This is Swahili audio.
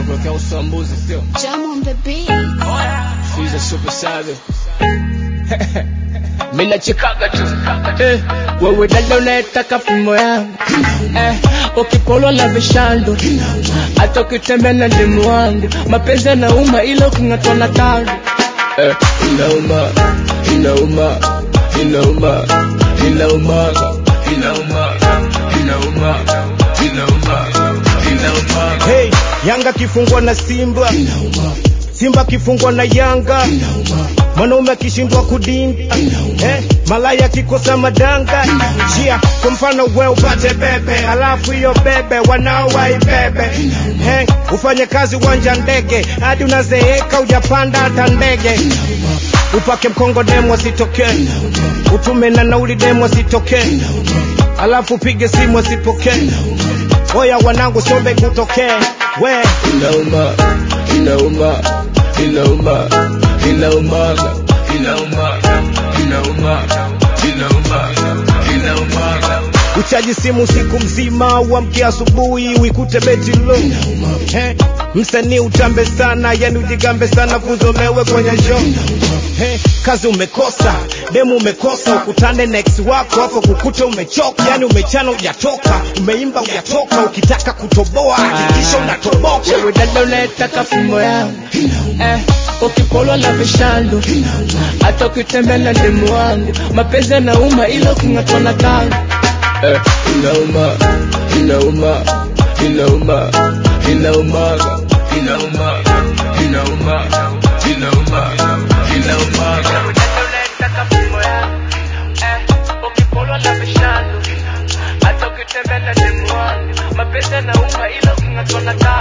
Broke out some boozy still. Jam on the beat. She's a super savage. Mina chikaga tu. Wewe dada unayetaka fimo yangu. Ukipolwa na vishando. Hata ukitembea na demu wangu. Mapenzi yanauma ila uking'atwa na tangu. Inauma, inauma, inauma, inauma, inauma, inauma, inauma, inauma. Hey, Yanga kifungwa na Simba, Simba kifungwa na Yanga, mwanaume akishindwa kudinda, malaya kikosa madanga. Jia, kwa mfano wewe upate bebe, alafu hiyo bebe wanao waibebe. Ufanye kazi uwanja ndege, hadi unazeeka hujapanda hata ndege. Upake mkongo demo asitoke, utume na nauli demo asitoke, alafu pige simu asipoke. Oya wanangu sombe kutoke, we inauma, inauma, inauma, inauma, inauma, inauma, inauma, inauma. uchaji simu siku mzima, uamke asubuhi uikute beti low. Msanii utambe sana, yani ujigambe sana, kuzomewe kwenye show. Kazi umekosa, demu umekosa, ukutane na ex wako hapo kukute umechoka. Yani umechana hujatoka, umeimba hujatoka, ukitaka kutoboa hakikisha unatoboka. Wewe dada unayetaka fimo yangu, ukipolwa na vishando, hata ukitembea na demu wangu. Mapenzi yanauma ila uking'atwa na tangu. Inauma, inauma, inauma, inauma, inauma, inauma, inauma, inauma. Unataka fimo yangu, ukipolwa na vishando, hata ukitembea na demu wangu. Mapenzi yanauma ila uking'atwa na tangu.